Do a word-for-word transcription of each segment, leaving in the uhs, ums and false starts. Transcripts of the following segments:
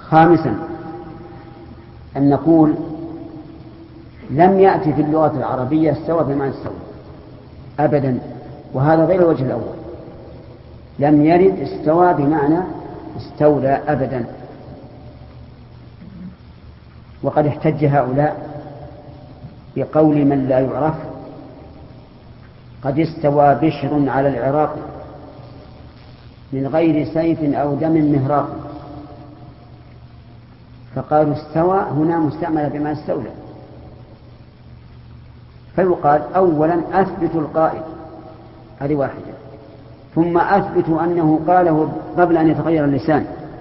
خامسا أن نقول لم يأتي في اللغة العربية استوى بمعنى استولى أبدا، وهذا غير الوجه الأول. لم يرد استوى بمعنى استولى أبدا. وقد احتج هؤلاء بقول من لا يعرف: قد استوى بشر على العراق من غير سيف أو دم مهراق. فقالوا استوى هنا مستعملة بما استولى. فيقال أولا أثبتوا القائل، هذه واحدة، ثم أثبتوا أنه قاله قبل أن يتغير اللسان،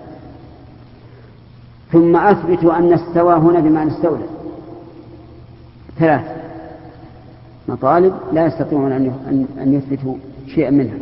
ثم أثبتوا أن استوى هنا بمعنى استولى. ثلاث مطالب لا يستطيعون أن يثبتوا شيئا منها.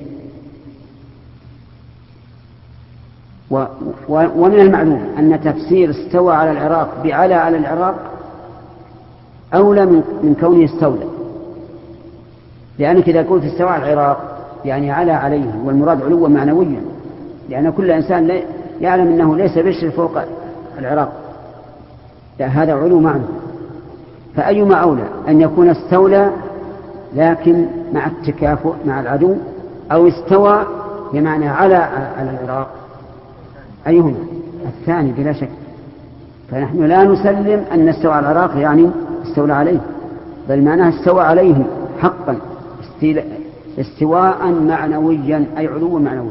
ومن المعلوم أن تفسير استوى على العراق بعلى على العراق أولى من كونه استولى، لأنك إذا قلت استوى على العراق يعني على عليه، والمراد علوا معنويا، لأن كل إنسان يعلم أنه ليس بشر فوق العراق، لا، هذا علو معنى. فأيما أولى أن يكون استولى لكن مع التكافؤ مع العدو، أو استوى بمعنى على على العراق؟ أيهما؟ الثاني بلا شك. فنحن لا نسلم أن استوى على العراق يعني استولى عليه، بل معناه استوى عليه حقا استواء معنويا، أي علو معنوي.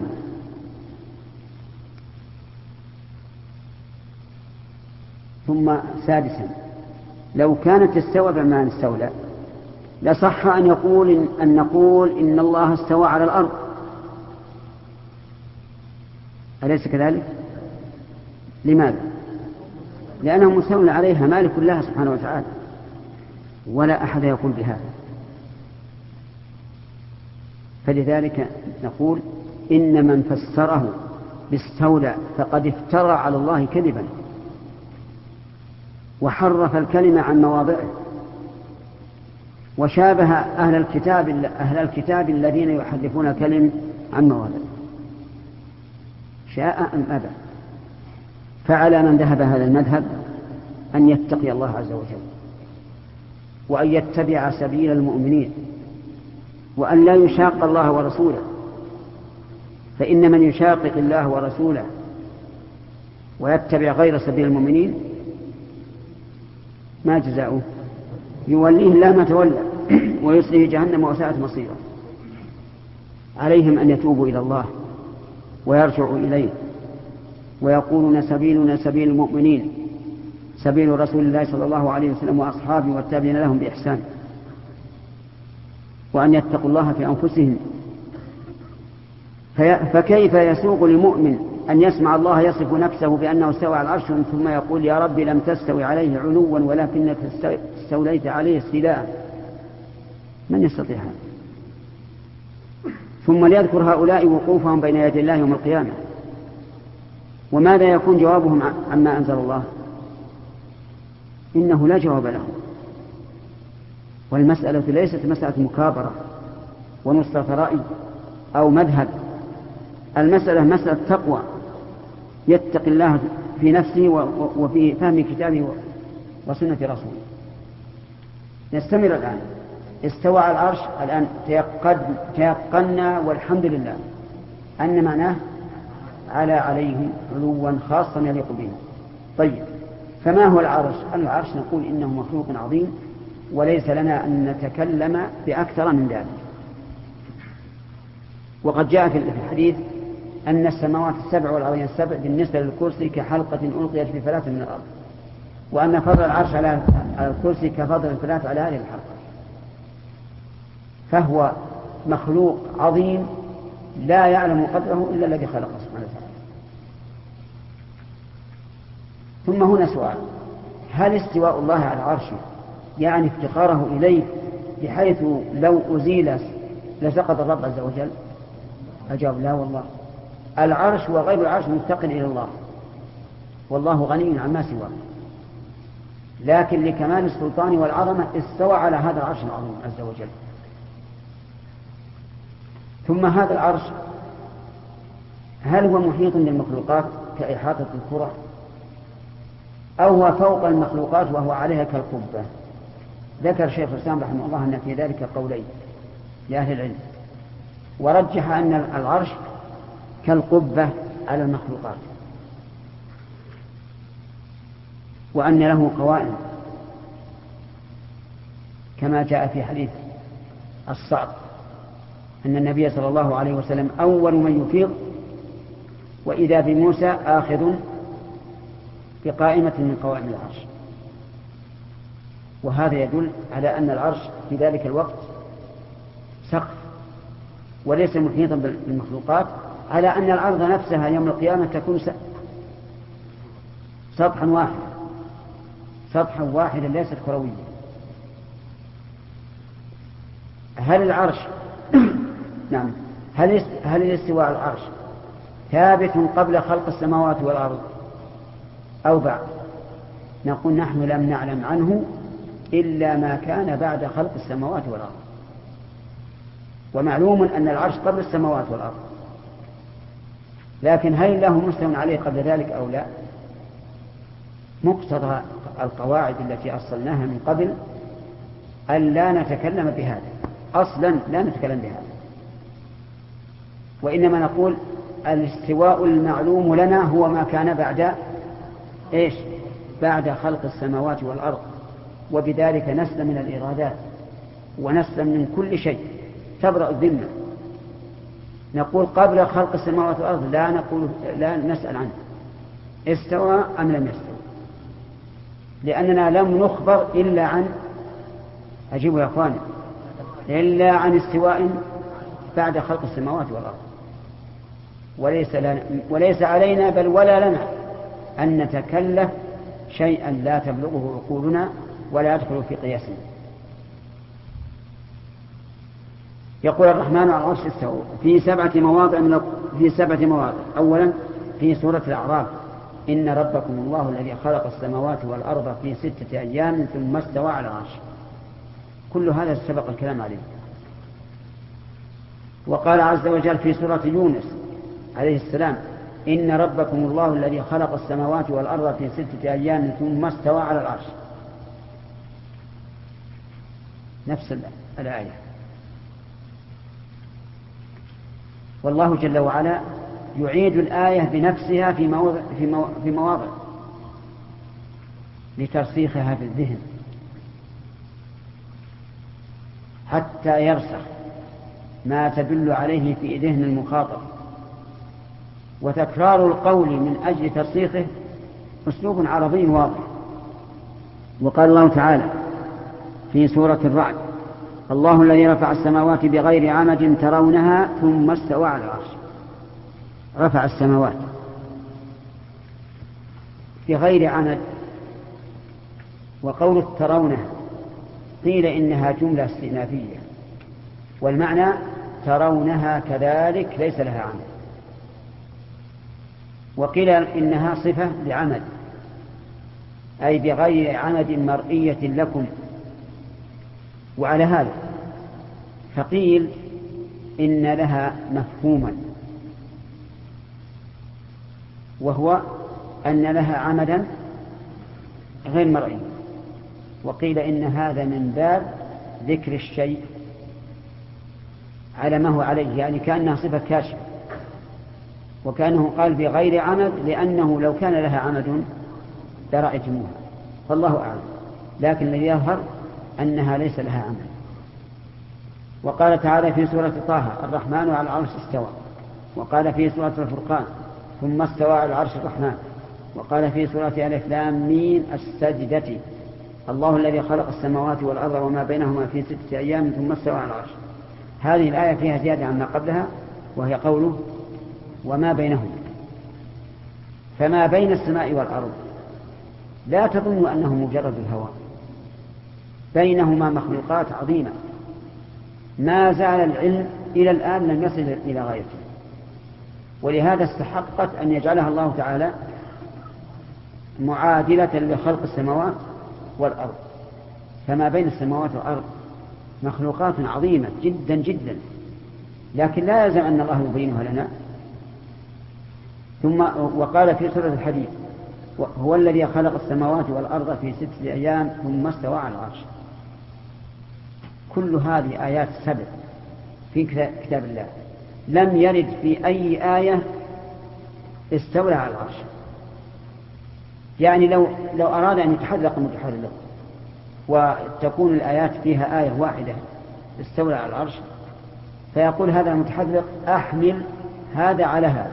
ثم سادسا لو كانت استوى بمعنى استولى لصح أن يقول أن نقول إن الله استوى على الأرض، أليس كذلك؟ لماذا؟ لأنه مستولى عليها مالك الله سبحانه وتعالى، ولا أحد يقول بهذا. فلذلك نقول إن من فسره باستولى فقد افترى على الله كذبا وحرف الكلمة عن مواضعه، وشابه أهل الكتاب أهل الكتاب الذين يحرفون الكلم عن مواضعه، شاء أم أبى. فعلى من ذهب هذا المذهب أن يتقي الله عز وجل، وأن يتبع سبيل المؤمنين، وأن لا يشاق الله ورسوله، فإن من يشاقق الله ورسوله ويتبع غير سبيل المؤمنين ما جزاؤه؟ يوليه الله ما تولى ويصليه جهنم وساءت مصيره. عليهم أن يتوبوا إلى الله ويرجعوا إليه ويقولون سبيلنا سبيل المؤمنين، سبيل رسول الله صلى الله عليه وسلم وأصحابه والتابعين لهم بإحسان، وأن يتقوا الله في أنفسهم. فكيف يسوق للمؤمن أن يسمع الله يصف نفسه بأنه استوى على العرش ثم يقول يا رب لم تستوي عليه علوا ولكنك استوليت عليه استيلاء؟ من يستطيع هذا؟ ثم ليذكر هؤلاء وقوفهم بين يدي الله يوم القيامة، وماذا يكون جوابهم عما أنزل الله؟ إنه لا جواب لهم. والمسألة ليست مسألة مكابرة ونصرة رأي أو مذهب، المسألة مسألة تقوى، يتقي الله في نفسه وفي فهم كتابه وسنة رسوله. نستمر الآن. استوى على العرش، الآن تيقن تيقنا والحمد لله أن معناه على عليه علوا خاصا يليق به. طيب، فما هو العرش؟ العرش نقول إنه مخلوق عظيم وليس لنا أن نتكلم بأكثر من ذلك. وقد جاء في الحديث أن السماوات السبع والأرضين السبع بالنسبة للكرسي كحلقة ألقيت في فلاة من الأرض، وأن فضل العرش على الكرسي كفضل الفلاة على هذه الحلقة. فهو مخلوق عظيم لا يعلم قدره إلا الذي خلقه سبحانه وتعالى. ثم هنا سؤال: هل استواء الله على عرشه يعني افتقاره إليه بحيث لو أزيل لسقط الرب عز وجل؟ أجاب: لا والله، العرش وغير العرش مفتقر إلى الله، والله غني عما سواه، لكن لكمال السلطان والعظمة استوى على هذا العرش العظيم عز وجل. ثم هذا العرش هل هو محيط بالمخلوقات كإحاطة الكرة أو هو فوق المخلوقات وهو عليها كالقبة. ذكر شيخ الإسلام رحمه الله أن في ذلك قولين لأهل العلم، ورجح أن العرش كالقبة على المخلوقات، وأن له قوائم كما جاء في حديث الصعب أن النبي صلى الله عليه وسلم أول من يفيض وإذا بموسى آخذ بقائمة من قوائم العرش. وهذا يدل على أن العرش في ذلك الوقت سقف وليس محيطا بالمخلوقات، على أن الأرض نفسها يوم القيامة تكون سطحا واحدا سطحا واحدا ليست كرويا. هل العرش نعم هل هل الاستواء على العرش ثابت قبل خلق السماوات والأرض أو بعد؟ نقول نحن لم نعلم عنه إلا ما كان بعد خلق السماوات والأرض، ومعلوم أن العرش قبل السماوات والأرض، لكن هل له مستوى عليه قبل ذلك أو لا؟ مقتضى القواعد التي أصلناها من قبل أن لا نتكلم بهذا، أصلا لا نتكلم بهذا، وإنما نقول الاستواء المعلوم لنا هو ما كان بعد إيش؟ بعد خلق السماوات والأرض، وبذلك نسلم من الإرادات ونسلم من كل شيء تبرأ الذمة. نقول قبل خلق السماوات والأرض لا نقول لا نسأل عنه استوى أم لم يستوى، لأننا لم نخبر إلا عن أجيبوا يا أخواني إلا عن استواء بعد خلق السماوات والأرض، وليس, لنا وليس علينا بل ولا لنا أن نتكلف شيئا لا تبلغه عقولنا ولا يدخل في قياسنا. يقول الرحمن على العرش استوى في سبعة مواضع من في سبعة مواضع. أولا في سورة الأعراف إن ربكم الله الذي خلق السماوات والأرض في ستة أيام ثم استوى على العرش. كل هذا سبق الكلام عليه. وقال عز وجل في سورة يونس عليه السلام إن ربكم الله الذي خلق السماوات والأرض في ستة أيام ثم استوى على العرش. نفس الآية. والله جل وعلا يعيد الآية بنفسها في مواضع, في مواضع لترسيخها في الذهن حتى يرسخ ما تدل عليه في ذهن المخاطب. وتكرار القول من أجل ترسيخه أسلوب عربي واضح. وقال الله تعالى في سورة الرعد الله الذي رفع السماوات بغير عمد ترونها ثم استوى على العرش. رفع السماوات بغير عمد، وقول ترونها قيل إنها جملة استئنافية، والمعنى ترونها كذلك ليس لها عمد، وقيل إنها صفة لعمد أي بغير عمد مرئية لكم. وعلى هذا فقيل إن لها مفهوما، وهو أن لها عمدا غير مرئي، وقيل إن هذا من باب ذكر الشيء على ما هو عليه، يعني كأنها صفة كاشفة، وكأنه قال بغير عمد لأنه لو كان لها عمد لرأيتموها، فالله أعلم، لكن الذي يظهر أنها ليس لها عمد. وقال تعالى في سورة طه الرحمن على العرش استوى. وقال في سورة الفرقان ثم استوى على العرش الرحمن. وقال في سورة ألف لام ميم السجدة الله الذي خلق السماوات والأرض وما بينهما في ستة أيام ثم استوى على العرش. هذه الآية فيها زيادة عما قبلها، وهي قوله وما بينهما. فما بين السماء والأرض لا تظن أنه مجرد الهواء، بينهما مخلوقات عظيمة ما زال العلم إلى الآن لم يصل إلى غايته، ولهذا استحقت أن يجعلها الله تعالى معادلة لخلق السماوات والأرض. فما بين السماوات والأرض مخلوقات عظيمة جدا جدا، لكن لا يلزم أن الله يبينها لنا. ثم وقال في سورة الحديد هو الذي خلق السماوات والأرض في ستة أيام ثم استوى على العرش. كل هذه آيات سبع في كتاب الله، لم يرد في أي آية استولى على العرش. يعني لو لو أراد أن يتحرك المتحرك وتكون الآيات فيها آية واحدة استولى على العرش، فيقول هذا المتحرك أحمل هذا على هذا،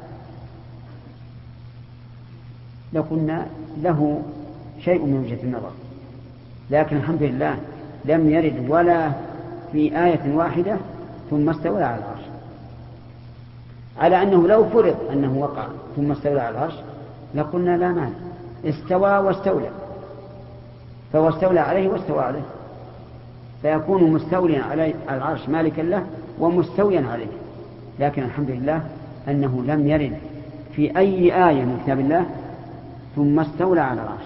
لقلنا له شيء من وجهة النظر. لكن الحمد لله لم يرد ولا في آية واحدة ثم استولى على العرش، على أنه لو فرض أنه وقع ثم استولى على العرش لقلنا لا مانع، استوى واستولى، فهو استولى عليه واستوى عليه، فيكون مستوليا على العرش مالكا له ومستويا عليه. لكن الحمد لله أنه لم يرد في أي آية من كتاب الله ثم استولى على العرش.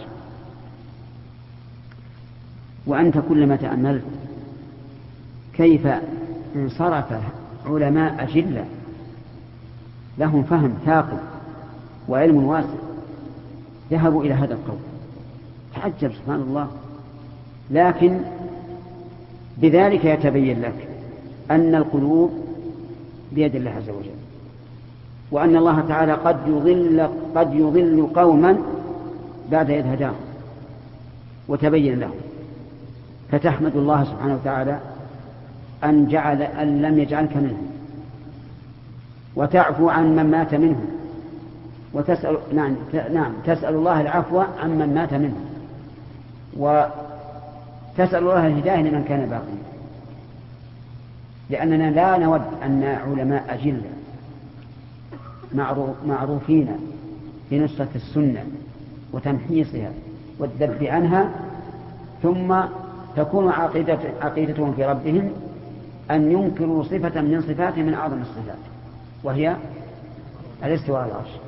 وأنت كلما تأملت كيف انصرف علماء أجلة لهم فهم ثاقب وعلم واسع ذهبوا إلى هذا القول، تعجب سبحان الله. لكن بذلك يتبين لك أن القلوب بيد الله عز وجل، وأن الله تعالى قد يضل, قد يضل قوما بعد إذ هداهم وتبين لهم، فتحمد الله سبحانه وتعالى أن, جعل أن لم يجعلك منهم، وتعفو عن من مات منهم، وتسأل نعم, نعم تسأل الله العفو عن من مات منهم، وتسأل الله الهداية لمن كان باقيا، لأننا لا نود أن علماء أجلة معروفين بنصرة السنة وتمحيصها والذب عنها ثم تكون عقيدة عقيدتهم في ربهم أن ينكروا صفة من صفاته من أعظم الصفات، وهي الاستواء على العرش،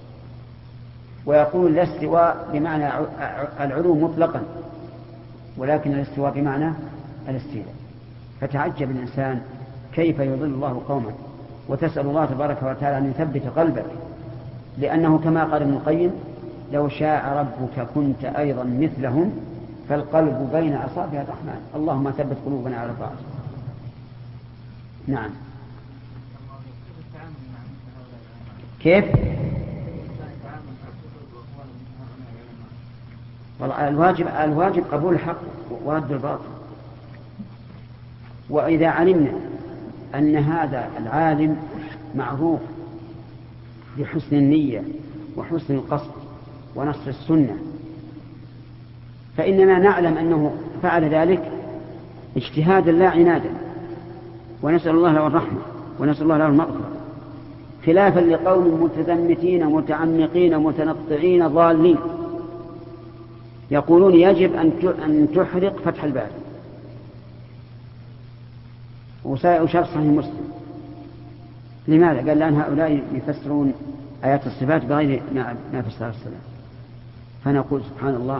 ويقول الاستواء بمعنى العلو مطلقا، ولكن الاستواء بمعنى الاستيلاء. فتعجب الإنسان كيف يضل الله قوما، وتسأل الله تبارك وتعالى أن يثبت قلبك، لأنه كما قال ابن القيم لو شاء ربك كنت أيضا مثلهم فالقلب بين أصابع الرحمن، اللهم ثبت قلوبنا على طاعتك. نعم. كيف؟ الواجب الواجب قبول الحق ورد الباطل. وإذا علمنا أن هذا العالم معروف بحسن النية وحسن القصد ونصر السنة، فإننا نعلم أنه فعل ذلك اجتهادا لا عنادا، ونسأل الله له الرحمة ونسأل الله له المغفرة، خلافا لقوم متزمتين متعمقين متنطعين ضالين يقولون يجب أن تحرق فتح الباري وشرح صحيح مسلم. لماذا؟ قال لأن هؤلاء يفسرون آيات الصفات بغير ما فسرها السلام. فنقول سبحان الله،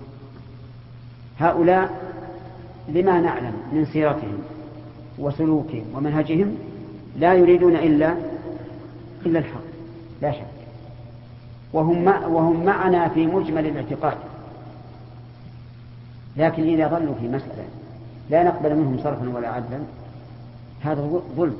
هؤلاء لما نعلم من سيرتهم وسلوكهم ومنهجهم لا يريدون إلا إلا الحق لا شك، وهم وهم معنا في مجمل الاعتقاد، لكن إذا ظلوا في مسألة لا نقبل منهم صرفا ولا عدلا هذا ظلم،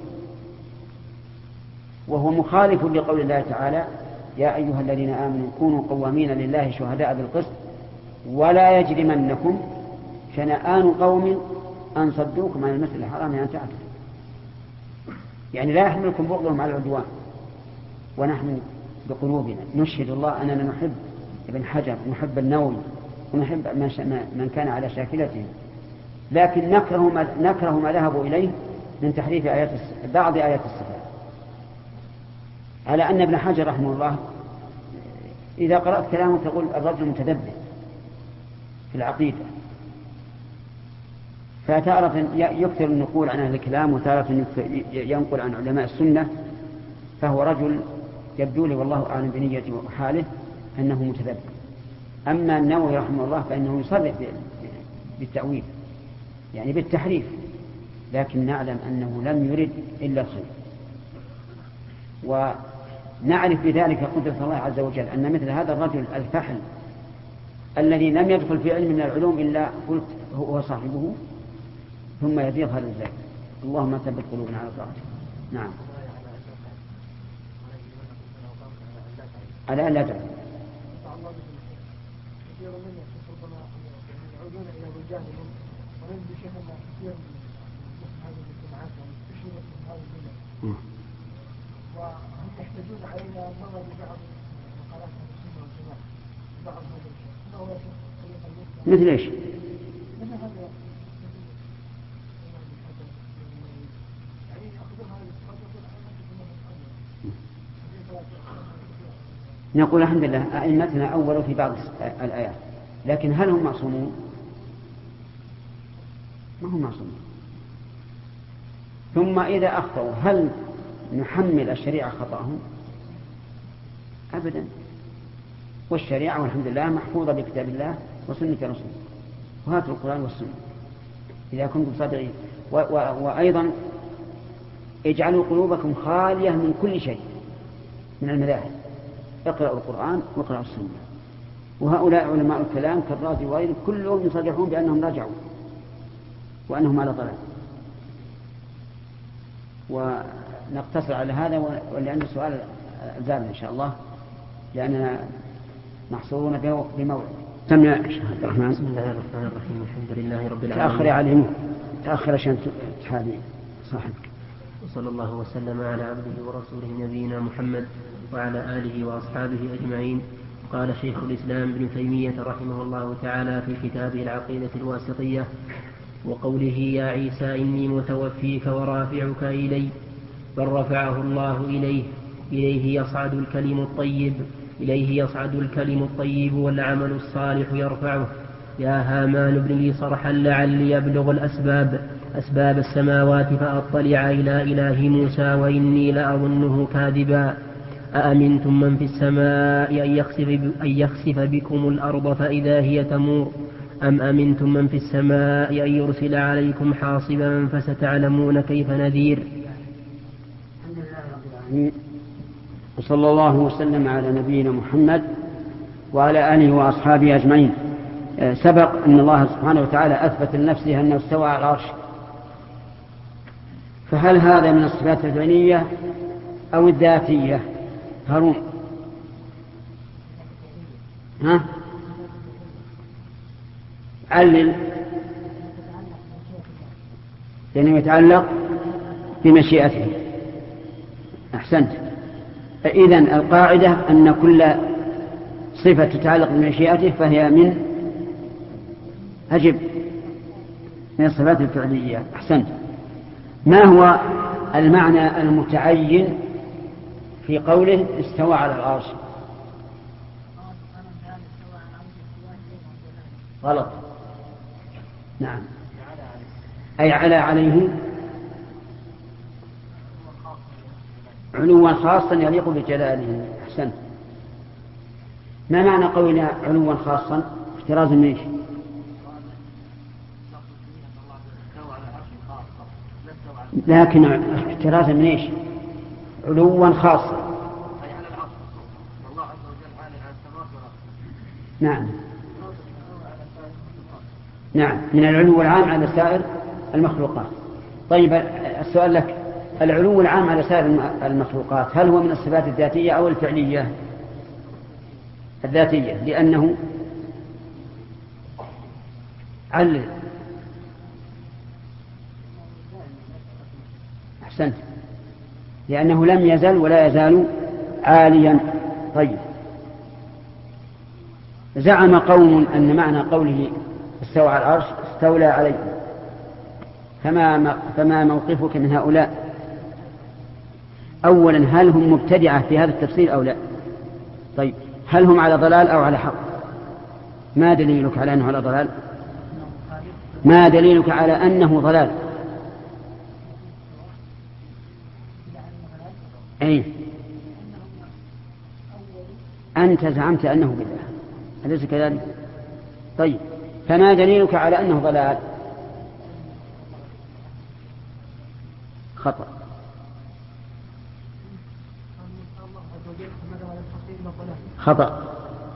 وهو مخالف لقول الله تعالى يا أيها الذين آمنوا كونوا قوامين لله شهداء بالقسط ولا يجرمنكم شنآن قوم أن صدوكم عن المسجد الحرام أن تعتدوا. يعني لا يحملكم بغضهم على العدوان، ونحن بقلوبنا نشهد الله أننا نحب ابن حجر ونحب النووي ونحب من كان على شاكلتهم، لكن نكره ما, نكره ما ذهبوا إليه من تحريف آيات بعض آيات الصفات. على أن ابن حجر رحمه الله إذا قرأت كلامه تقول الرجل متدبر في العقيدة، فتارة يكثر النقول عن أهل الكلام وتارة ينقل عن علماء السنة، فهو رجل يبدو لي والله أعلم بنيته وحاله أنه متدبر. أما النووي رحمه الله فإنه يصرح بالتأويل يعني بالتحريف، لكن نعلم أنه لم يرد إلا الخير. نعرف بذلك قدرة الله عز وجل أن مثل هذا الرجل الفحل الذي لم يدخل في علم من العلوم إلا قلت هو صاحبه ثم يزيغ هذا الزيغ. اللهم ثبت قلوبنا على طاعتك. نعم. على أن لا تعلم. وهم يحتاجون علينا النظر ببعض مقالات السنة والجماعة بعض هذا الشيء. مثل ايش؟ مثل هذا يعني أخذها نقول الحمد لله أئمتنا أولوا في بعض الآيات، لكن هل هم معصومون؟ ما هم معصومون. ثم إذا أخطأوا هل نحمل الشريعة خطأهم؟ أبدا. والشريعة والحمد لله محفوظة بكتاب الله وسنة رسوله، وهاتوا القرآن والسنة إذا كنتم صادقين. و- و- وأيضا اجعلوا قلوبكم خالية من كل شيء من المذاهب، اقرأوا القرآن واقرأوا السنة. وهؤلاء علماء الكلام كالرازي وغيره كلهم يصرحون بأنهم رجعوا وأنهم على ضلال. ونقتصر على هذا، ولأن السؤال زال إن شاء الله لأننا محصورون بموعد. سمع عبد الرحمن. بسم الله الرحمن الرحيم. الحمد لله رب العالمين. تأخر عليه تأخر عشان تحادي صاحبك. وصلى الله وسلم على عبده ورسوله نبينا محمد وعلى آله وأصحابه أجمعين. قال شيخ الإسلام ابن تيمية رحمه الله تعالى في كتابه العقيدة الواسطية: وقوله يا عيسى إني متوفيك ورافعك إلي، بل رفعه الله إليه، إليه يصعد الكلم الطيب إليه يصعد الكلم الطيب والعمل الصالح يرفعه. يا هامان ابن لي صرحا لعلي أبلغ الأسباب أسباب السماوات فأطلع إلى إله موسى وإني لأظنه كاذبا. أأمنتم من في السماء أن يخسف, أن يخسف بكم الأرض فإذا هي تمور، أم أمنتم من في السماء أن يرسل عليكم حاصبا فستعلمون كيف نذير. وصلى الله وسلم على نبينا محمد وعلى آله وأصحابه أجمعين. سبق أن الله سبحانه وتعالى أثبت لنفسه أنه استوى على العرش، فهل هذا من الصفات الفعلية أو الذاتية؟ هارون ها علل، لأنه يتعلق بمشيئته. أحسنت. فإذن القاعدة أن كل صفة تتعلق بمشيئته فهي من أجب من الصفات الفعلية. أحسنت. ما هو المعنى المتعين في قوله استوى على العرش؟ غلط. نعم. أي على عليه علوا خاصا يليق بجلاله. أحسنت. ما معنى قولنا علوا خاصا؟ احتراز من ايش؟ لكن احتراز من ايش؟ علوا خاصا. نعم نعم من العلو العام على سائر المخلوقات. طيب السؤال لك، العلو العام على سائر المخلوقات هل هو من الصفات الذاتية أو الفعلية؟ الذاتية، لأنه علل. أحسنت. لأنه لم يزل ولا يزال عاليا. طيب زعم قوم أن معنى قوله استوى على العرش استولى عليه، فما فما موقفك من هؤلاء؟ أولا هل هم مبتدعة في هذا التفسير أو لا؟ طيب هل هم على ضلال أو على حق؟ ما دليلك على أنه على ضلال؟ ما دليلك على أنه ضلال؟ أي أنت زعمت أنه بدعة، أليس كذلك؟ طيب فما دليلك على أنه ضلال؟ خطأ. خطأ.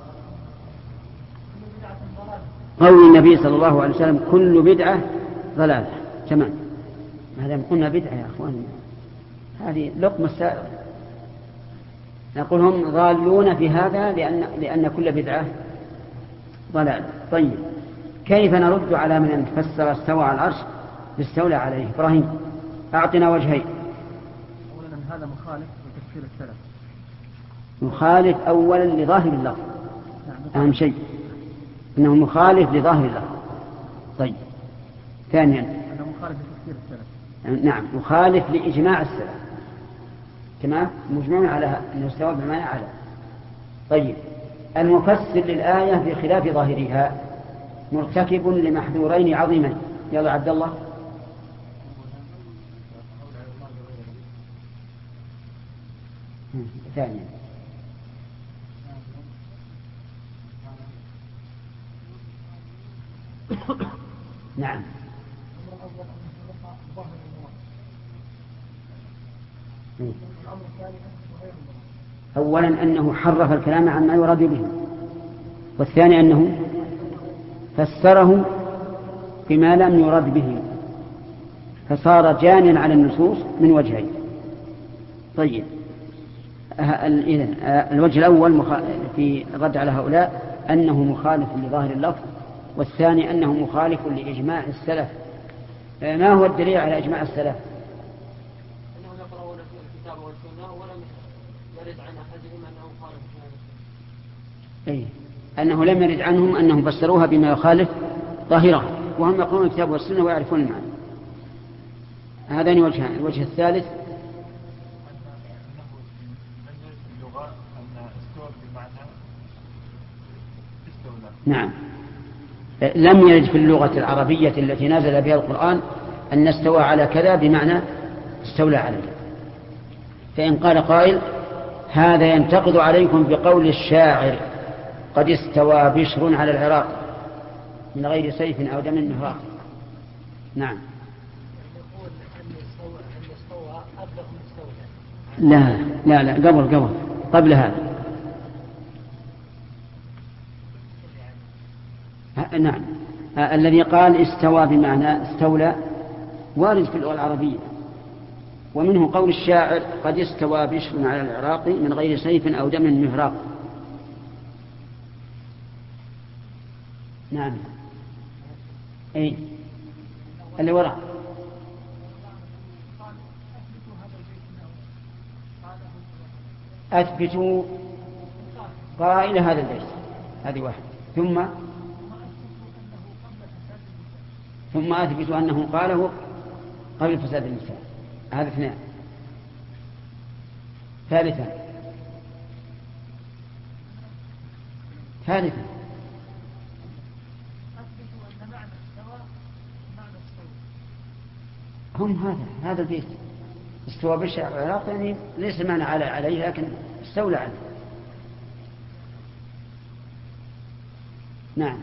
قول النبي صلى الله عليه وسلم كل بدعة ضلالة. تمام. هذا قلنا بدعة يا أخوان، هذه لقمة السائر. نقول هم ضالون في هذا لأن, لأن كل بدعة ضلال. طيب كيف نرد على من فسر استوى على العرش استولى عليه؟ إبراهيم أعطنا وجهين. أولا هذا مخالف لتفسير السلف، مخالف أولا لظاهر اللفظ، أهم شيء أنه مخالف لظاهر اللفظ. طيب ثانيا أنه مخالف لتفسير السلف. نعم مخالف لإجماع السلف. تمام، مجمع على أنه استوى بمعنى على. طيب المفسر للآية بخلاف ظاهرها مرتكب لمحذورين عظيمين. يلا عبد الله. ثانيا نعم أولا أنه حرف الكلام عما يراد به، والثاني أنه فسره بما لم يرد به فصار جانيا على النصوص من وجهين. طيب إذن الوجه الأول في الرد على هؤلاء أنه مخالف لظاهر اللفظ، والثاني أنه مخالف لإجماع السلف. ما هو الدليل على إجماع السلف؟ أنهم يقرؤون في الكتاب والسنة ولم يرد عن أحدهم أنه خالف هذا. أي أنه لم يرد عنهم أنهم فسروها بما يخالف ظاهرها، وهم يقرؤون الكتاب والسنة ويعرفون المعنى. هذان وجهان. الوجه الثالث نعم لم يرد في اللغة العربية التي نزل بها القرآن أن استوى على كذا بمعنى استولى عليه. فإن قال قائل هذا ينتقد عليكم بقول الشاعر قد استوى بشر على العراق من غير سيف أو دم مهراق. نعم لا لا لا قبل قبل قبل هذا. نعم الذي قال استوى بمعنى استولى وارد في اللغة العربية، ومنه قول الشاعر قد استوى بشر على العراق من غير سيف أو دم مهراق. نعم أي اللي وراء أثبتوا قائل هذا البيت. هذه واحد. ثم ثم أثبتوا أنه قاله قبل فساد النساء. هذا اثنان. ثالثا ثالثا هم هذا هذا البيت استوى بشر على العراق يعني ليس معنى على عليه لكن استولى عليه. نعم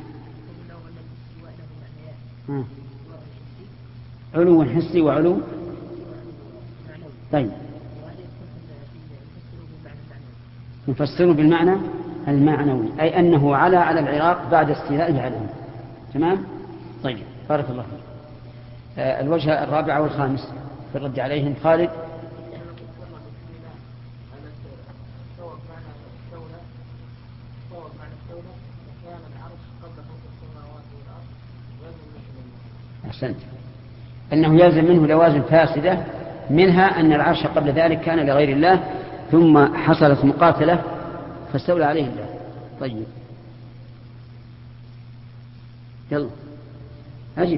ها. علو حسي وعلو. طيب نفسره بالمعنى المعنوي أي أنه على على العراق بعد استيلائه عليهم. تمام. طيب بارك الله فيك. آه الوجه الرابع والخامس في الرد عليهم. خالد. أحسنت. أنه يلزم منه لوازم فاسدة، منها أن العرش قبل ذلك كان لغير الله ثم حصلت مقاتلة فاستولى عليه الله. طيب يلا أجب.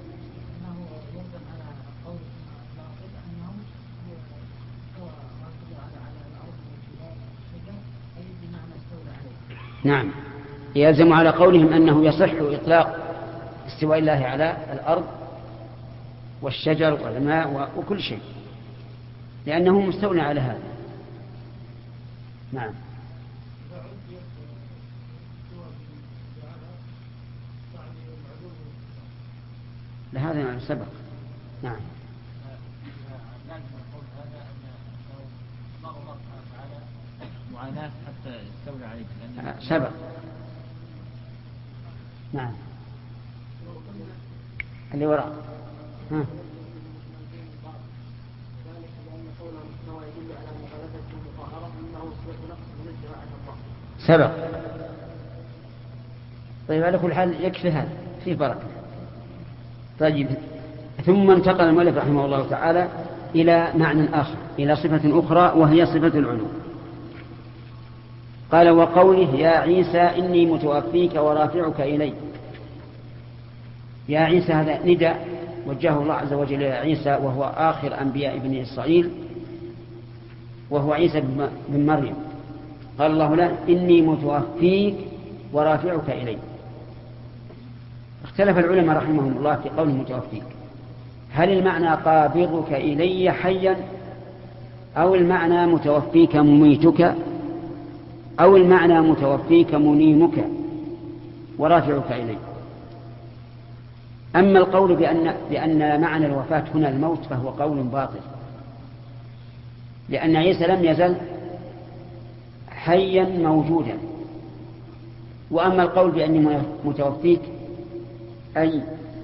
نعم يلزم على قولهم أنه يصح إطلاق استواء الله على الأرض والشجر والماء وكل شيء لأنه مستولى على هذا. نعم لهذا يعني سبق. نعم معاناة حتى يستولى عليك لأن سبق. نعم اللي وراء. ها سبق. طيب على كل حال يكفي هذا فيه بركة. طيب ثم انتقل المؤلف رحمه الله تعالى إلى معنى آخر، إلى صفة أخرى وهي صفة العلو. قال وقوله يا عيسى إني متوفيك ورافعك إلي. يا عيسى هذا نداء وجهه الله عز وجل إلى عيسى وهو آخر أنبياء بني إسرائيل وهو عيسى بن مريم. قال الله له إني متوفيك ورافعك إلي. اختلف العلماء رحمهم الله في قوله متوفيك، هل المعنى قابضك إلي حيا أو المعنى متوفيك مميتك أو المعنى متوفيك منيمك ورافعك إلي. أما القول بأن, بأن معنى الوفاة هنا الموت فهو قول باطل، لأن عيسى لم يزل حيا موجودا. وأما القول بأني متوفيك أي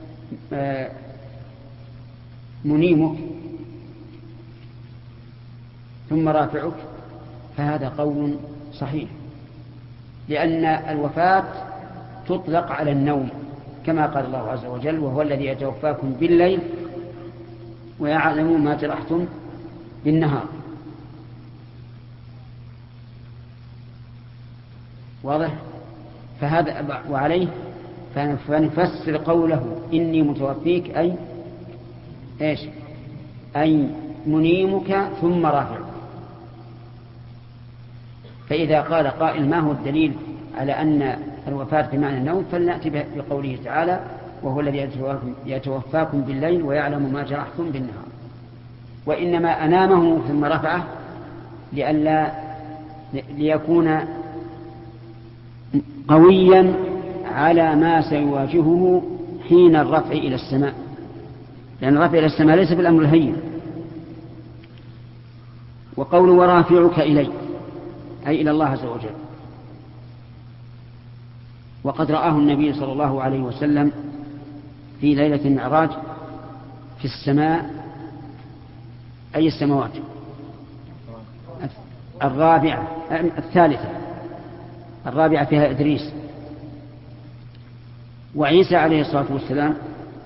منيمك ثم رافعك فهذا قول صحيح، لأن الوفاة تطلق على النوم كما قال الله عز وجل وهو الذي يتوفاكم بالليل ويعلم ما جرحتم بالنهار. واضح؟ فهذا وعليه فنفسر قوله إني متوفيك أي إيش؟ أي منيمك ثم رافعك. فإذا قال قائل ما هو الدليل على أن الوفاة بمعنى النوم فلنأتي بقوله تعالى وهو الذي يتوفاكم بالليل ويعلم ما جرحتم بالنهار. وإنما أنامه ثم رفعه لئلا ليكون قويا على ما سيواجهه حين الرفع إلى السماء، لأن الرفع إلى السماء ليس بالأمر الهين. وقول ورافعك إلي أي إلى الله عز وجل. وقد رآه النبي صلى الله عليه وسلم في ليلة المعراج في السماء أي السماوات الرابعة الثالثة الرابعة فيها إدريس. وعيسى عليه الصلاة والسلام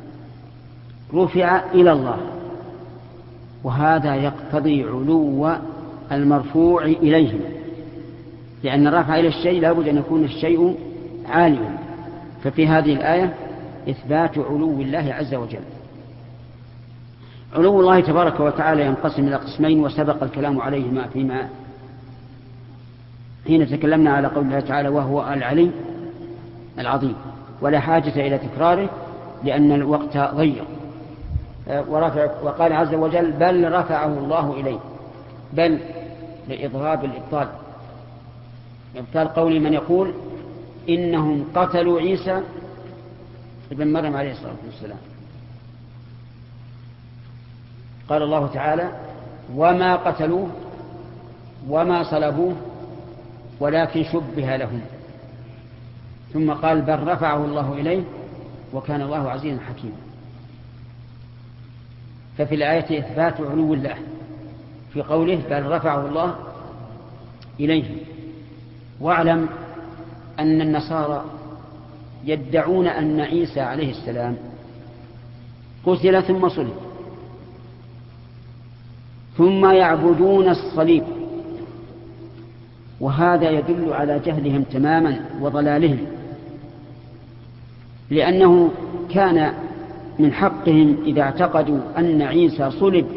رفع إلى الله، وهذا يقتضي علو المرفوع إليه، لأن الرفع إلى الشيء لا بد أن يكون الشيء عاليا. ففي هذه الآية إثبات علو الله عز وجل. علو الله تبارك وتعالى ينقسم إلى قسمين وسبق الكلام عليهما فيما حين تكلمنا على قول الله تعالى وهو العلي العظيم، ولا حاجة إلى تكراره لأن الوقت ضيق. ورفع وقال عز وجل بل رفعه الله إليه، بل لإضراب الإبطال، إبطال قول من يقول إنهم قتلوا عيسى ابن مريم عليه الصلاة والسلام. قال الله تعالى وما قتلوه وما صلبوه ولكن شبه لهم، ثم قال بل رفعه الله إليه وكان الله عزيزا حكيما. ففي الآية إثبات علو الله في قوله بل رفعه الله إليه. واعلم أن النصارى يدعون أن عيسى عليه السلام قتل ثم صلب، ثم يعبدون الصليب، وهذا يدل على جهلهم تماما وضلالهم، لأنه كان من حقهم إذا اعتقدوا أن عيسى صلب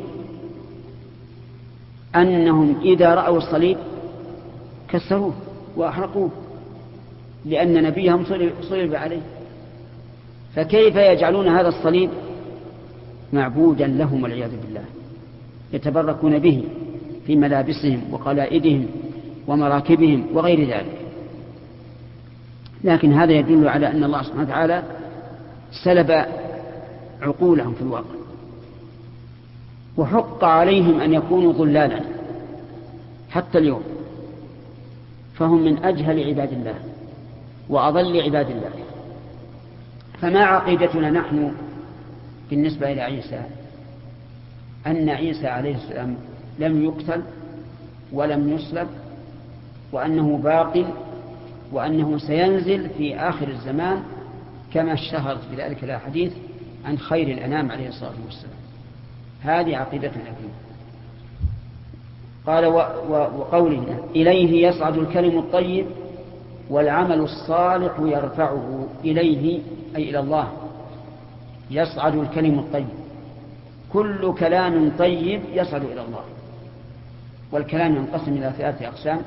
أنهم إذا رأوا الصليب كسروه وأحرقوه، لأن نبيهم صلب عليه. فكيف يجعلون هذا الصليب معبودا لهم والعياذ بالله، يتبركون به في ملابسهم وقلائدهم ومراكبهم وغير ذلك. لكن هذا يدل على أن الله سبحانه وتعالى سلب عقولهم في الواقع، وحق عليهم أن يكونوا ضلالا حتى اليوم. فهم من أجهل عباد الله وأضل عباد الله. فما عقيدتنا نحن بالنسبة إلى عيسى؟ أن عيسى عليه السلام لم يقتل ولم يصلب، وأنه باق، وأنه سينزل في آخر الزمان كما اشتهرت بذلك الأحاديث عن خير الأنام عليه الصلاة والسلام. هذه عقيدتنا فيه. قال وقوله إليه يصعد الكلم الطيب والعمل الصالح يرفعه. إليه أي إلى الله يصعد الكلم الطيب. كل كلام طيب يصعد إلى الله. والكلام ينقسم إلى ثلاثة أقسام: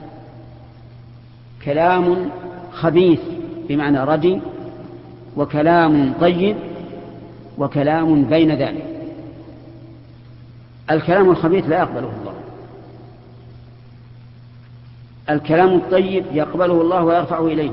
كلام خبيث بمعنى ردي، وكلام طيب، وكلام بين ذلك. الكلام الخبيث لا يقبله الله، الكلام الطيب يقبله الله ويرفعه إليه،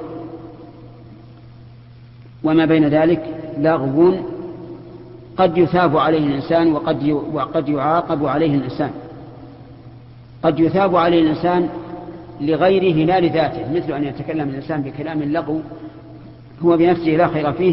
وما بين ذلك لغو قد يثاب عليه الإنسان وقد وقد يعاقب عليه الإنسان. قد يثاب عليه الإنسان لغيره لا لذاته، مثل أن يتكلم الإنسان بكلام اللغو هو بنفسه لا خير فيه،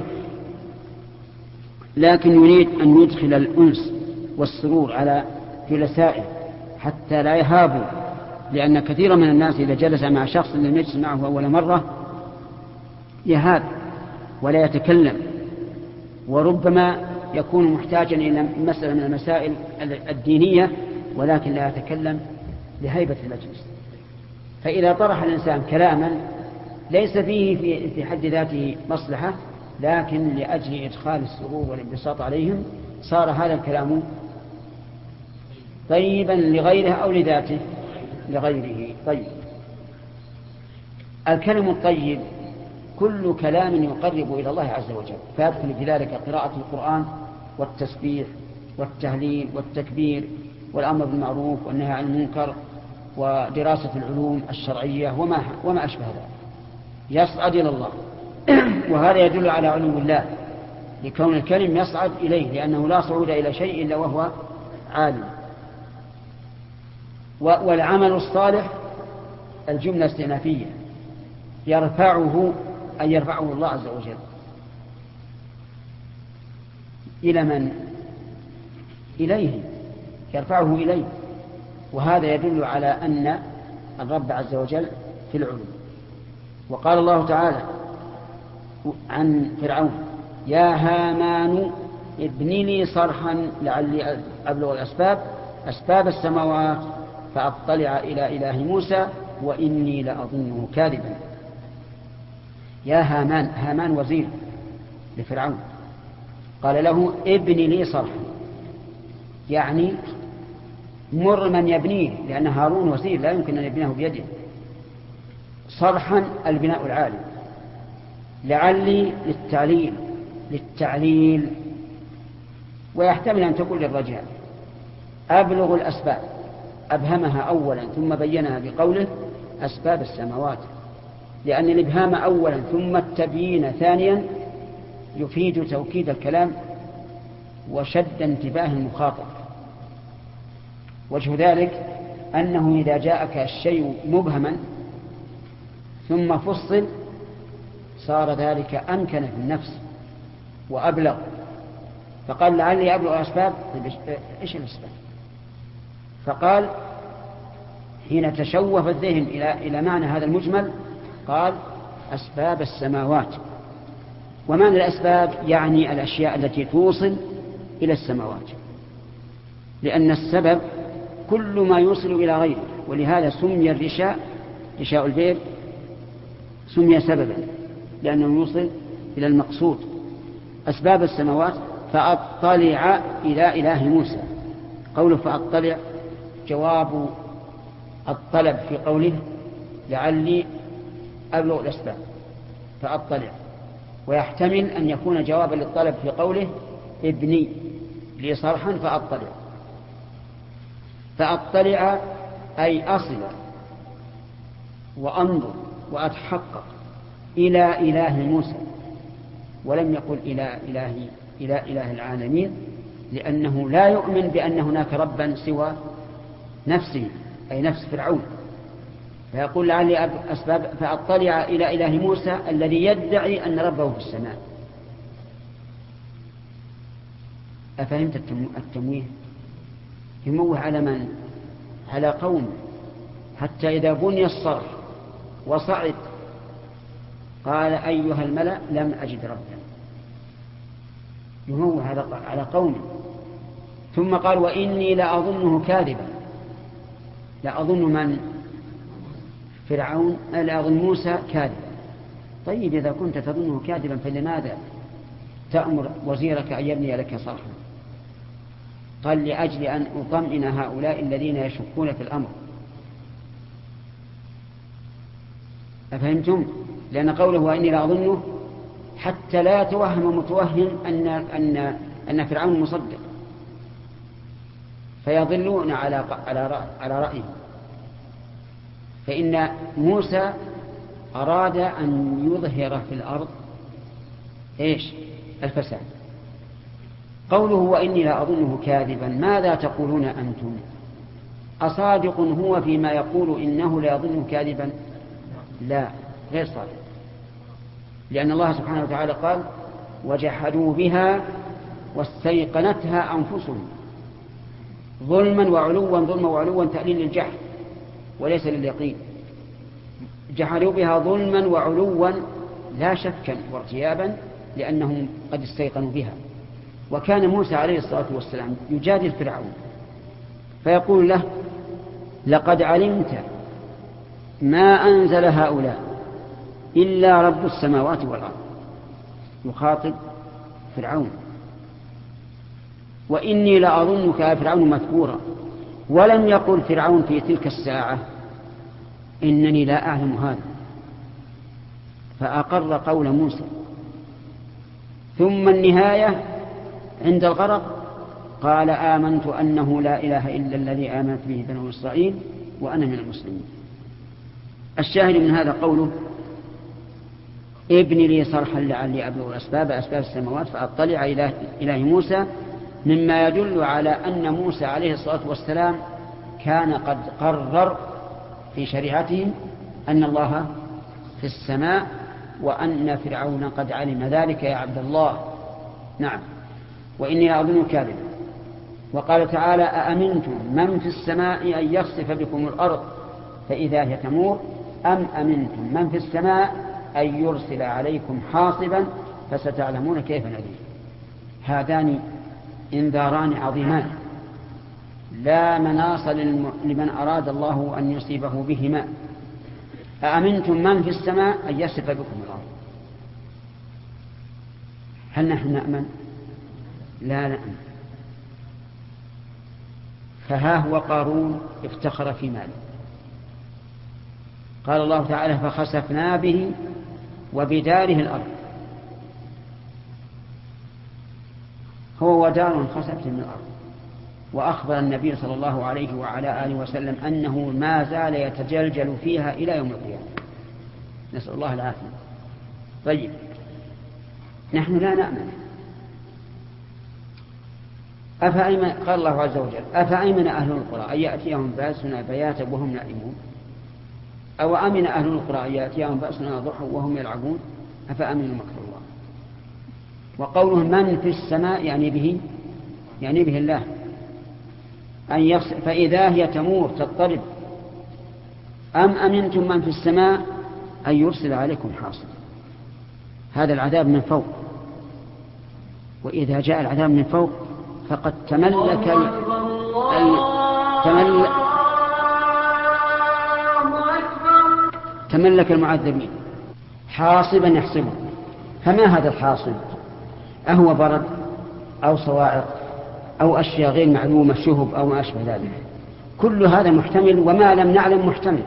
لكن يريد أن يدخل الأنس والسرور على جلسائه حتى لا يهابوا، لأن كثيرا من الناس إذا جلس مع شخص لم يجلس معه أول مرة يهاب ولا يتكلم، وربما يكون محتاجا إلى مسألة من المسائل الدينية ولكن لا يتكلم لهيبة المجلس. فإذا طرح الإنسان كلاما ليس فيه في حد ذاته مصلحة، لكن لأجل إدخال السرور والانبساط عليهم، صار هذا الكلام طيبا لغيره أو لذاته لغيره. طيب، الكلم الطيب كل كلام يقرب إلى الله عز وجل، فيدخل في ذلك قراءة القرآن والتسبيح والتهليل والتكبير والأمر بالمعروف والنهي عن المنكر ودراسة العلوم الشرعية وما, وما أشبه ذلك، يصعد إلى الله. وهذا يدل على علو الله لكون الكلم يصعد إليه، لأنه لا صعود إلى شيء إلا وهو عالم. والعمل الصالح الجملة استئنافية، يرفعه أي يرفعه الله عز وجل إلى من؟ إليه، يرفعه إليه. وهذا يدل على أن الرب عز وجل في العلو. وقال الله تعالى عن فرعون: يا هامان ابن لي صرحا لعلي أبلغ الأسباب أسباب السماوات فأطلع إلى إله موسى وإني لأظنه كاذبا. يا هامان، هامان وزير لفرعون، قال له ابن لي صرحا، يعني مر من يبنيه، لأن هارون وزير لا يمكن أن يبنيه بيده. صرحا البناء العالي، لعلي للتعليل للتعليل ويحتمل أن تقول للرجاء. أبلغ الأسباب، أبهمها أولا ثم بينها بقوله أسباب السماوات، لأن الإبهام أولا ثم التبيين ثانيا يفيد توكيد الكلام وشد انتباه المخاطب. وجه ذلك أنه إذا جاءك الشيء مبهما ثم فصل صار ذلك أمكن في النفس وأبلغ. فقال لعلي أبلغ الأسباب. إيش الأسباب؟ فقال حين تشوف الذهن إلى إلى معنى هذا المجمل قال أسباب السماوات. ومعنى الأسباب يعني الأشياء التي توصل إلى السماوات، لأن السبب كل ما يوصل إلى غيره، ولهذا سمي الرشاء رشاء البئر سمي سببا لأنه يوصل إلى المقصود. أسباب السماوات فأطلع إلى إله موسى. قوله فأطلع جواب الطلب في قوله لعلي أبلغ الأسباب فأطلع، ويحتمل أن يكون جوابا للطلب في قوله ابني لي صرحا فأطلع. فأطلع أي أصل وأنظر وأتحقق إلى إله موسى، ولم يقل إلى إله إلى إله العالمين، لأنه لا يؤمن بأن هناك ربا سوى نفسه أي نفس فرعون. فيقول لعلي أسباب فأطلع إلى إله موسى الذي يدعي أن ربه في السماء. أفهمت التمويه؟ يموه على من؟ على قوم، حتى إذا بني الصرح وصعد قال أيها الملأ لم أجد ربا. يموه على قوم. ثم قال وإني لأظنه كاذبا. لا أظن من؟ فرعون. لا أظن موسى كاذبا. طيب إذا كنت تظنه كاذبا فلماذا تأمر وزيرك أن يبني لك صرحا؟ قال لأجل أن أطمئن هؤلاء الذين يشكون في الأمر. أفهمتم؟ لأن قوله وإني لأظنه حتى لا يتوهم متوهم أن, أن, أن فرعون مصدق فيضلون على, على, على رأيه. فإن موسى أراد أن يظهر في الأرض إيش؟ الفساد. قوله وإني لا أظنه كاذبا، ماذا تقولون أنتم؟ أصادق هو فيما يقول إنه لا يظنه كاذبا؟ لا، غير صادق، لأن الله سبحانه وتعالى قال وجحدوا بها واستيقنتها أنفسهم ظلما وعلوا. ظلما وعلوا تأليل للجحد وليس لليقين. جحدوا بها ظلما وعلوا لا شكا وارتيابا لأنهم قد استيقنوا بها. وكان موسى عليه الصلاة والسلام يجادل فرعون فيقول له لقد علمت ما أنزل هؤلاء إلا رب السماوات والأرض. يخاطب فرعون. وإني لأظنك يا فرعون مذكورا. ولم يقل فرعون في تلك الساعة إنني لا أعلم هذا، فأقر قول موسى. ثم النهاية عند الغرق قال آمنت أنه لا إله إلا الذي آمنت به بنو إسرائيل وأنا من المسلمين. الشاهد من هذا قوله ابن لي صرحا لعلي أبلغ أسباب أسباب السماوات فأطلع إلى إله موسى، مما يدل على أن موسى عليه الصلاة والسلام كان قد قرر في شريعته أن الله في السماء وأن فرعون قد علم ذلك يا عبد الله. نعم. وإني أظن كاذبا. وقال تعالى أأمنتم من في السماء أن يخسف بكم الأرض فإذا هي تمور أم أمنتم من في السماء أن يرسل عليكم حاصبا فستعلمون كيف نذير. هذان انذاران عظيمان لا مناص لمن أراد الله أن يصيبه بهما. أأمنتم من في السماء أن يخسف بكم الأرض. هل نحن نأمن؟ لا نأمن. فها هو قارون افتخر في ماله. قال الله تعالى فخسفنا به وبداره الأرض. هو ودار خسفت من الأرض. وأخبر النبي صلى الله عليه وعلى آله وسلم أنه ما زال يتجلجل فيها إلى يوم القيامة. نسأل الله العافية. طيب نحن لا نأمن. أفأمن قال الله عز وجل أفأمن أهل القرى أن يأتيهم بأسنا بياتا وهم نائمون أو أمن أهل القرى أن يأتيهم بأسنا ضحى وهم يلعبون أفأمنوا مكر الله. وقوله من في السماء يعني به يعني به الله أن يخس... فإذا هي تمور تضطرب. أم أمنتم من في السماء أن يرسل عليكم حاصبا. هذا العذاب من فوق. وإذا جاء العذاب من فوق فقد تملك ال... ال... تمل... تملك المعذبين حاصبا يحسبه. فما هذا الحاصب؟ أهو برد أو صواعق أو أشياء غير معلومة شهب أو ما أشبه ذلك؟ كل هذا محتمل وما لم نعلم محتمل.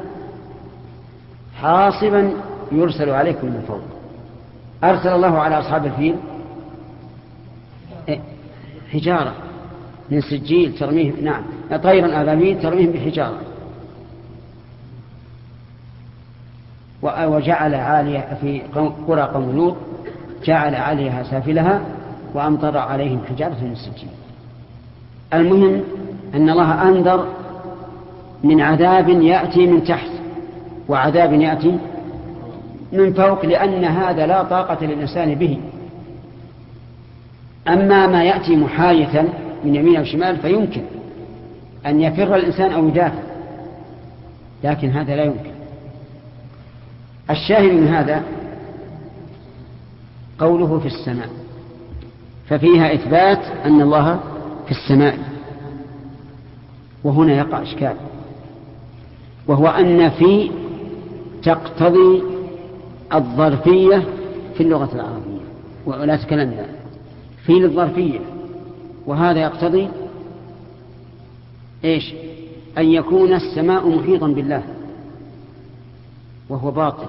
حاصبا يرسل عليكم من فوق. أرسل الله على أصحاب الفيل حجارة من سجيل ترميه نعم طيرا أبابيل ترميهم بحجارة. وجعل عالية في قرى قوم لوط جعل عليها سافلها وأمطر عليهم حجارة من سجيل. المهم أن الله أنذر من عذاب يأتي من تحت وعذاب يأتي من فوق، لأن هذا لا طاقة للإنسان به. أما ما يأتي محايثا من يمين أو شمال فيمكن أن يفر الإنسان أو يدافع، لكن هذا لا يمكن. الشاهد من هذا قوله في السماء، ففيها إثبات أن الله في السماء. وهنا يقع إشكال، وهو أن في تقتضي الظرفية في اللغة العربية، ولا تكلمنا في للظرفية، وهذا يقتضي إيش؟ أن يكون السماء محيطا بالله، وهو باطل.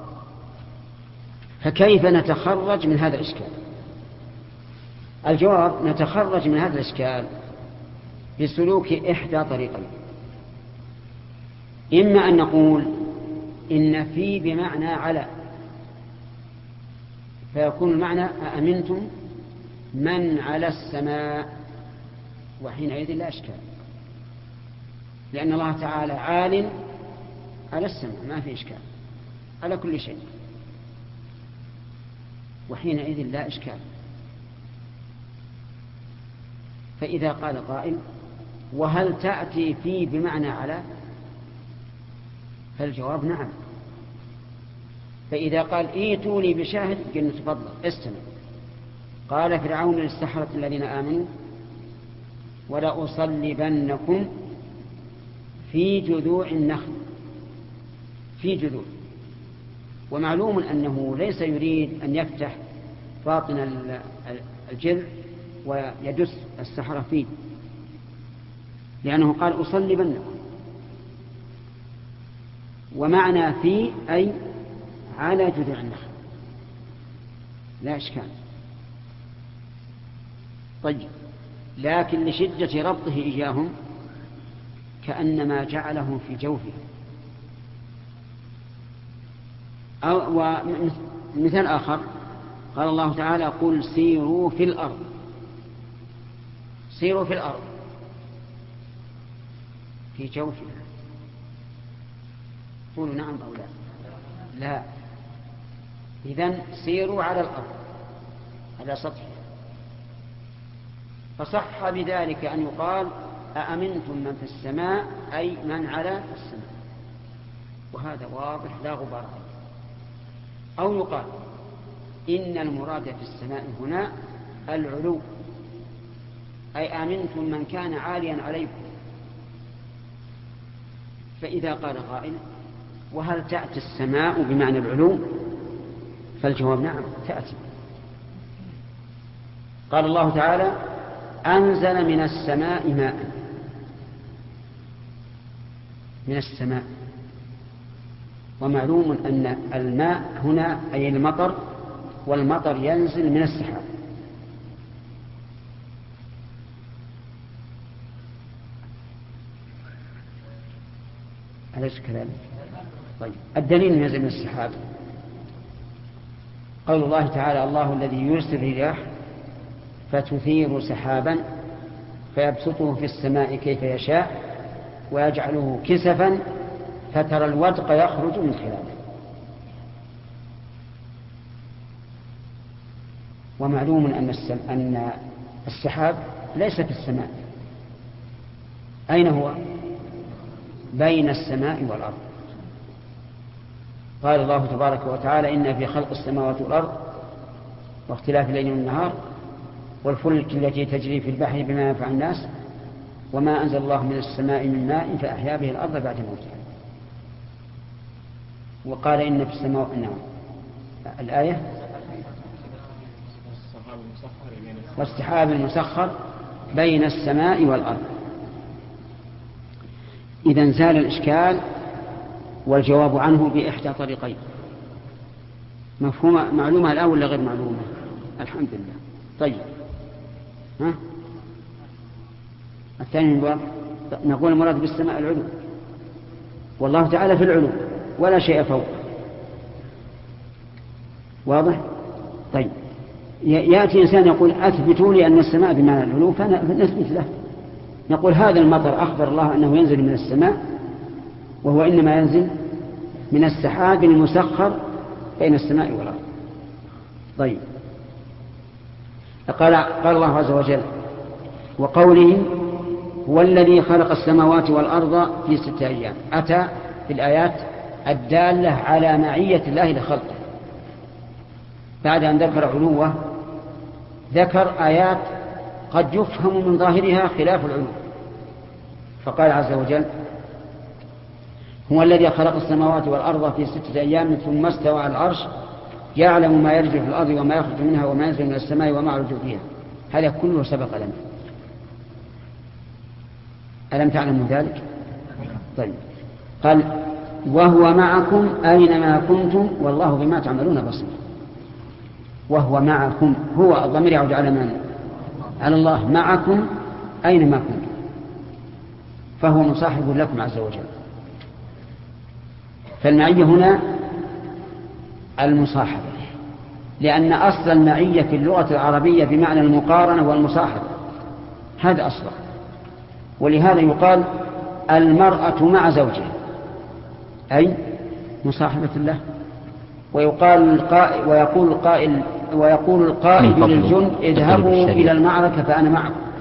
فكيف نتخرج من هذا الإشكال؟ الجواب: نتخرج من هذا الإشكال بسلوك إحدى طريقين. إما أن نقول إن في بمعنى على، فيكون المعنى أأمنتم من على السماء، وحينئذ لا إشكال، لأن الله تعالى عال على السماء، ما في إشكال، على كل شيء، وحينئذ لا إشكال. فإذا قال قائل: وهل تأتي في بمعنى على؟ فالجواب: نعم. فإذا قال: ايتوني بشاهد، قلنا تفضل استمع. قال فرعون للسحرة الذين آمنوا: ولأصلبنكم في جذوع النخل. في جذوع، ومعلوم أنه ليس يريد أن يفتح باطن الجذع ويدس السحرة فيه، لأنه قال أصلبنكم، ومعنى في أي على جذوع النخل، لا إشكال. طيب، لكن لشدة ربطه إياهم كأنما جعلهم في جوفه. أو ومثال آخر قال الله تعالى: قل سيروا في الأرض. سيروا في الأرض في جوفها، قولوا نعم أو لا؟ لا. إذن سيروا على الأرض، على سطحها. فصح بذلك أن يقال: أأمنتم من في السماء، أي من على السماء، وهذا واضح لا غبار عليه. أو يقال: إن المراد في السماء هنا العلو، أي آمنتم من كان عاليا عليكم. فإذا قال قائل: وهل تأتي السماء بمعنى العلو؟ فالجواب: نعم تأتي. قال الله تعالى: أنزل من السماء ماء. من السماء، ومعلوم أن الماء هنا أي المطر، والمطر ينزل من السحاب. أليس كذلك؟ طيب، الدليل ينزل من السحاب قول الله تعالى: الله الذي يرسل الرياح فتثير سحابا فيبسطه في السماء كيف يشاء ويجعله كسفا فترى الودق يخرج من خلاله. ومعلوم أن أن السحاب ليس في السماء. أين هو؟ بين السماء والأرض. قال الله تبارك وتعالى: إن في خلق السماوات والأرض واختلاف الليل والنهار والفلك التي تجري في البحر بما ينفع الناس وما أنزل الله من السماء من ماء فأحيا به الأرض بعد موتها. وقال: إن في السماء نعم. الآية: والسحاب المسخر بين السماء والأرض. إذن زال الإشكال، والجواب عنه بإحدى طريقين. مفهومة معلومة الآن ولا غير معلومة؟ الحمد لله. طيب، ها؟ الثاني من نقول المراد بالسماء العلو، والله تعالى في العلو ولا شيء فوق. واضح؟ طيب، يأتي إنسان يقول: أثبتوا لي أن السماء بمعنى العلو، فنثبت له. نقول: هذا المطر أخبر الله أنه ينزل من السماء، وهو إنما ينزل من السحاب المسخر بين السماء والأرض. طيب، قال, قال الله عز وجل وقوله هو الذي خلق السماوات والأرض في ستة أيام، أتى في الآيات الدالة على معية الله لخلقه. بعد أن ذكر علوه ذكر آيات قد يفهم من ظاهرها خلاف العلو، فقال عز وجل هو الذي خلق السماوات والأرض في ستة أيام ثم استوى على العرش يعلم ما يرجع في الأرض وما يخرج منها وما ينزل من السماء وما يعرج فيها. هذا كله سبق لنا. ألم تعلموا ذلك؟ طيب، قال وهو معكم أينما كنتم والله بما تعملون بصير. وهو معكم، هو الضمير يعود على من؟ على الله. معكم أينما كنتم، فهو مصاحب لكم عز وجل. فالمعية هنا المصاحبة، لأن أصل المعية في اللغة العربية بمعنى المقارنة والمصاحبة، هذا أصلا. ولهذا يقال المرأة مع زوجها، أي مصاحبة الله. ويقال القائل ويقول القائل ويقول القائد للجند اذهبوا إلى المعركة فأنا معكم.